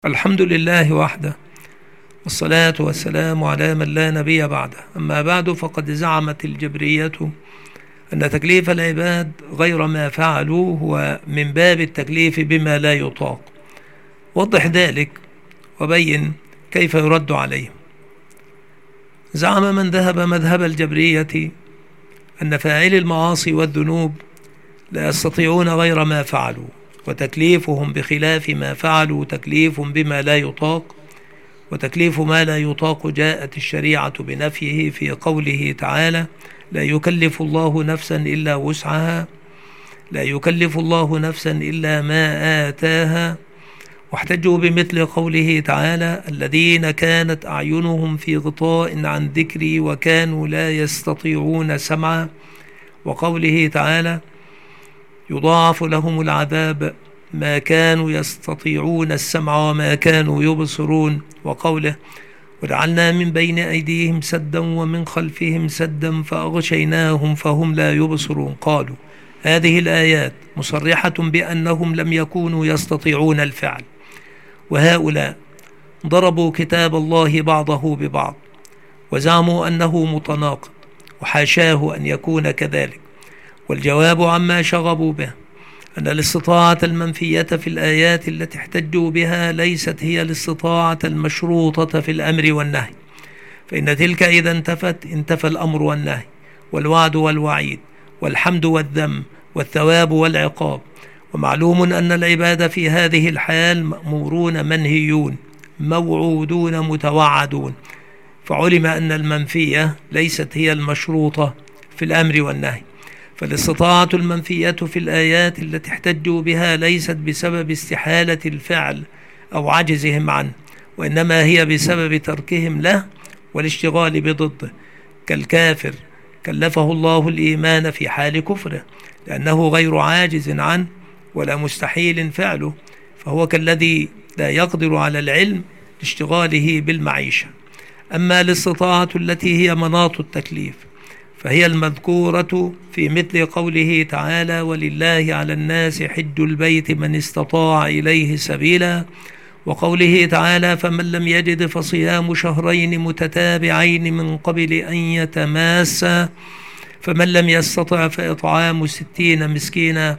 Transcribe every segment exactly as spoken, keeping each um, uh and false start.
الحمد لله وحده، والصلاة والسلام على من لا نبي بعده. أما بعد، فقد زعمت الجبرية أن تكليف العباد غير ما فعلوا هو من باب التكليف بما لا يطاق. وضح ذلك وبين كيف يرد عليهم. زعم من ذهب مذهب الجبرية أن فاعلي المعاصي والذنوب لا يستطيعون غير ما فعلوا، وتكليفهم بخلاف ما فعلوا تكليف بما لا يطاق، وتكليف ما لا يطاق جاءت الشريعة بنفيه في قوله تعالى: لا يكلف الله نفسا إلا وسعها، لا يكلف الله نفسا إلا ما آتاها. واحتجوا بمثل قوله تعالى: الذين كانت أعينهم في غطاء عن ذكري وكانوا لا يستطيعون سمعا. وقوله تعالى: يضاعف لهم العذاب ما كانوا يستطيعون السمع وما كانوا يبصرون. وقوله: وجعلنا من بين أيديهم سدا ومن خلفهم سدا فأغشيناهم فهم لا يبصرون. قالوا هذه الآيات مصرحة بأنهم لم يكونوا يستطيعون الفعل، وهؤلاء ضربوا كتاب الله بعضه ببعض وزعموا أنه متناقض، وحاشاه أن يكون كذلك. والجواب عما شغبوا به أن الاستطاعة المنفية في الآيات التي احتجوا بها ليست هي الاستطاعة المشروطة في الأمر والنهي، فإن تلك إذا انتفت انتفى الأمر والنهي والوعد والوعيد والحمد والذم والثواب والعقاب. ومعلوم أن العباد في هذه الحال مأمورون منهيون موعودون متوعدون، فعلم أن المنفية ليست هي المشروطة في الأمر والنهي. فالاستطاعة المنفية في الآيات التي احتجوا بها ليست بسبب استحالة الفعل أو عجزهم عنه، وإنما هي بسبب تركهم له والاشتغال بضده، كالكافر كلفه الله الإيمان في حال كفره لأنه غير عاجز عنه ولا مستحيل فعله، فهو كالذي لا يقدر على العلم لاشتغاله بالمعيشة. أما الاستطاعة التي هي مناط التكليف فهي المذكورة في مثل قوله تعالى: ولله على الناس حج البيت من استطاع إليه سبيلا. وقوله تعالى: فمن لم يجد فصيام شهرين متتابعين من قبل أن يتماسا، فمن لم يستطع فإطعام ستين مسكينا.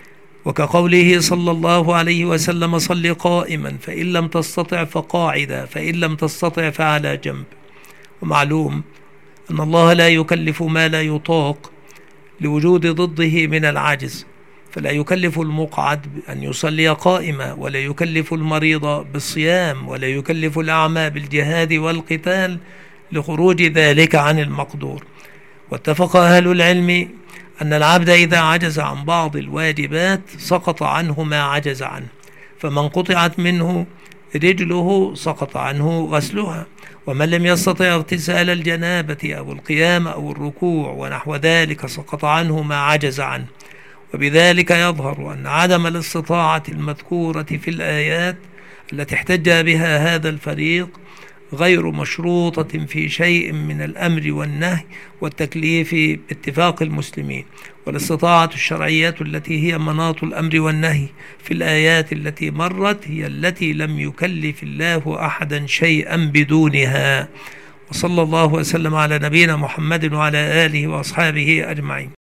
وكقوله صلى الله عليه وسلم: صل قائما فإن لم تستطع فقاعدا فإن لم تستطع فعلى جنب. ومعلوم أن الله لا يكلف ما لا يطاق لوجود ضده من العجز، فلا يكلف المقعد أن يصلي قائما، ولا يكلف المريض بالصيام، ولا يكلف الأعمى بالجهاد والقتال لخروج ذلك عن المقدور. واتفق أهل العلم أن العبد إذا عجز عن بعض الواجبات سقط عنه ما عجز عنه، فمن قطعت منه رجله سقط عنه غسلها، ومن لم يستطع اغتسال الجنابة أو القيام أو الركوع ونحو ذلك سقط عنه ما عجز عنه. وبذلك يظهر أن عدم الاستطاعة المذكورة في الآيات التي احتج بها هذا الفريق غير مشروطة في شيء من الأمر والنهي والتكليف باتفاق المسلمين. والاستطاعة الشرعية التي هي مناط الأمر والنهي في الآيات التي مرت هي التي لم يكلف الله أحدا شيئا بدونها. وصلى الله وسلم على نبينا محمد وعلى آله وأصحابه أجمعين.